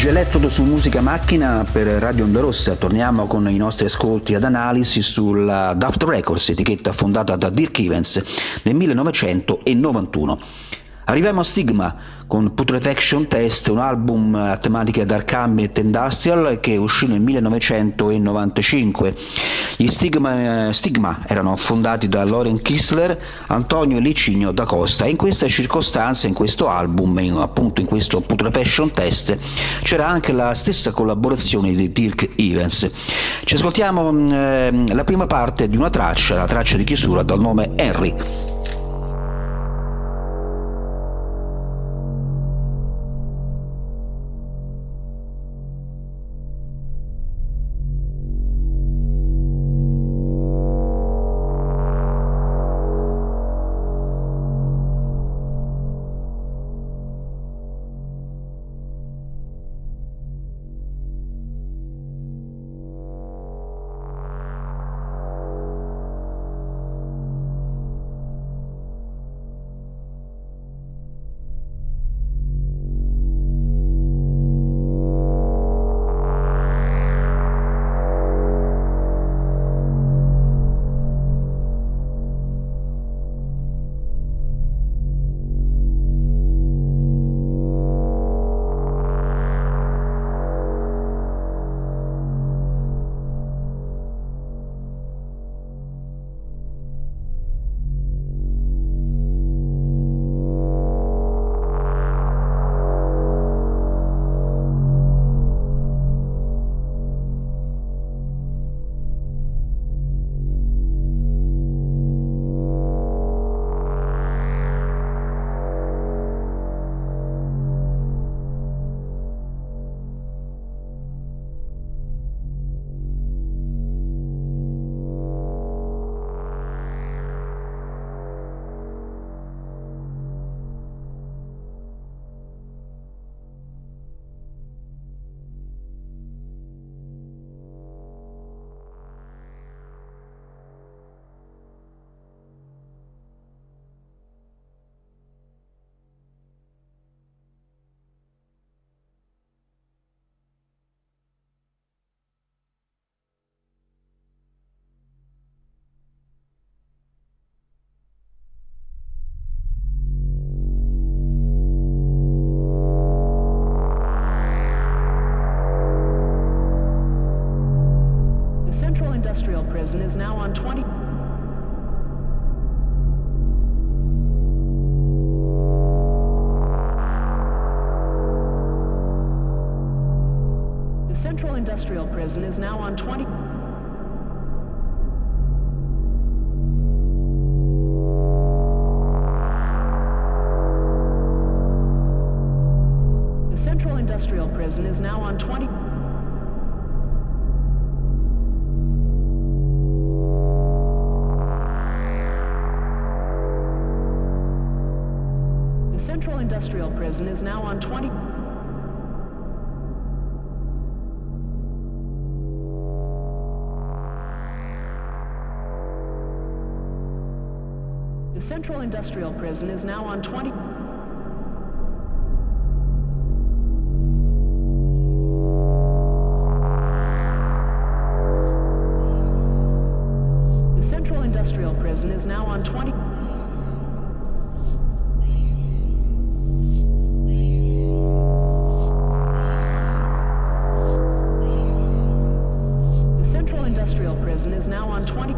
Geletto su Musica Macchina per Radio Onda Rossa. Torniamo con i nostri ascolti ad analisi sulla Daft Records, etichetta fondata da Dirk Evans nel 1991. Arriviamo a Stigma con Putrefaction Test, un album a tematica dark ambient industrial che uscì nel 1995. Gli Stigma erano fondati da Loren Kistler, Antonio e Licinio da Costa, e in queste circostanze, in questo album, appunto in questo Putrefaction Test, c'era anche la stessa collaborazione di Dirk Evans. Ci ascoltiamo la prima parte di una traccia, la traccia di chiusura dal nome Henry. Industrial prison is now on 20. The Central Industrial Prison is now on 20. The Central Industrial Prison is now on 20. Central Industrial Prison is now on 20. The Central Industrial Prison is now on 20. The Central Industrial Prison is now on 20. Industrial prison is now on 20.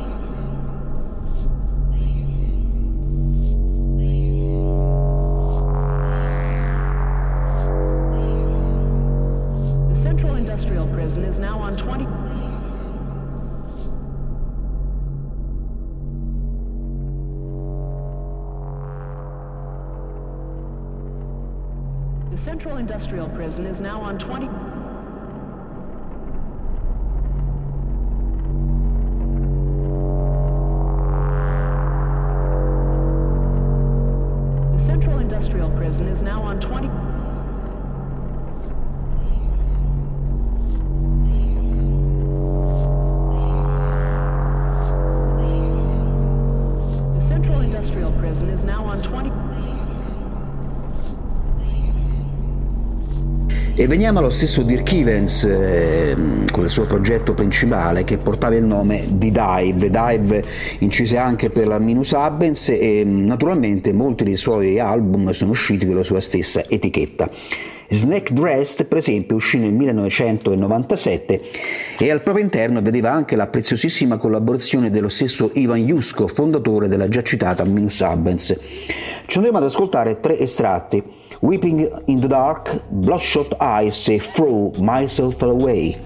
The Central Industrial Prison is now on 20. The Central Industrial Prison is now on 20. Central Industrial Prison is now on 20. The Central Industrial Prison is now on 20. E veniamo allo stesso Dirk Evans, con il suo progetto principale che portava il nome di Dive. Dive incise anche per la Minus Abbens e naturalmente molti dei suoi album sono usciti con la sua stessa etichetta. Snake Dressed, per esempio, uscì nel 1997 e al proprio interno vedeva anche la preziosissima collaborazione dello stesso Ivan Jusko, fondatore della già citata Minus Abbens. Ci andremo ad ascoltare 3 estratti: Weeping in the Dark, Bloodshot Eyes e Throw Myself Away.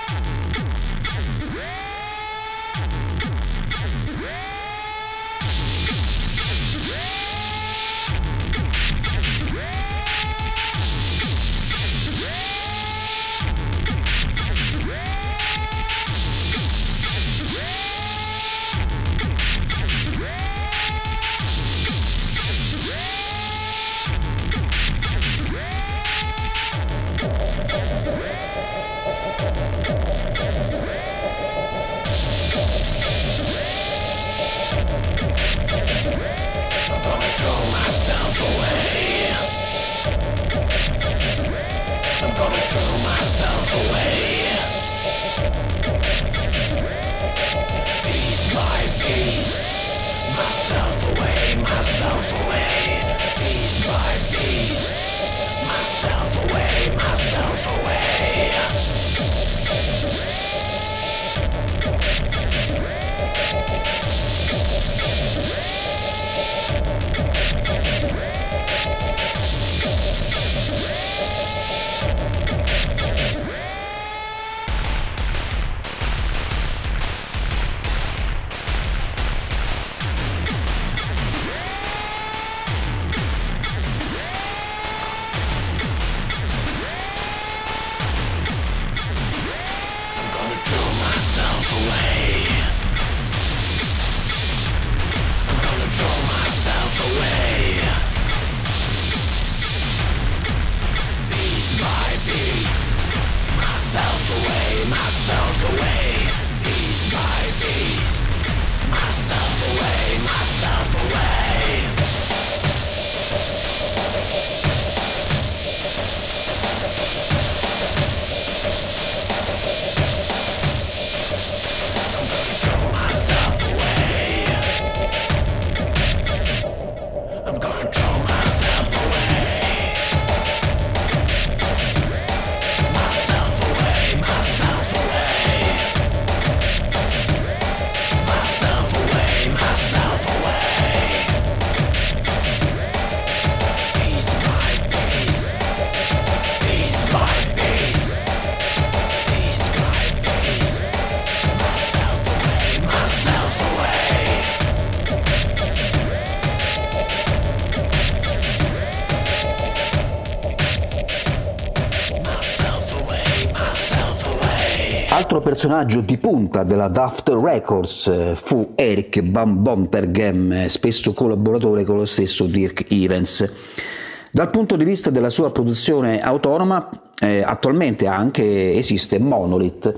Altro personaggio di punta della Daft Records fu Eric Van Bompergem, spesso collaboratore con lo stesso Dirk Evans. Dal punto di vista della sua produzione autonoma, attualmente anche esiste Monolith,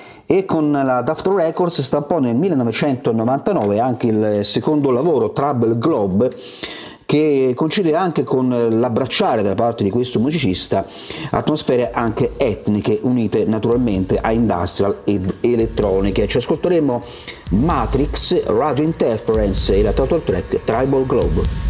e con la Daft Records stampò nel 1999 anche il secondo lavoro, Trouble Globe, che coincide anche con l'abbracciare da parte di questo musicista atmosfere anche etniche unite naturalmente a industrial ed elettroniche. Ci ascolteremo Matrix, Radio Interference e la title track Tribal Globe.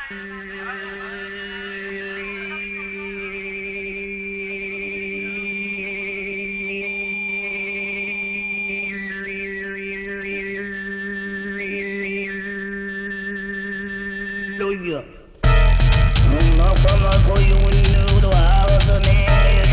No como you knew the house of man.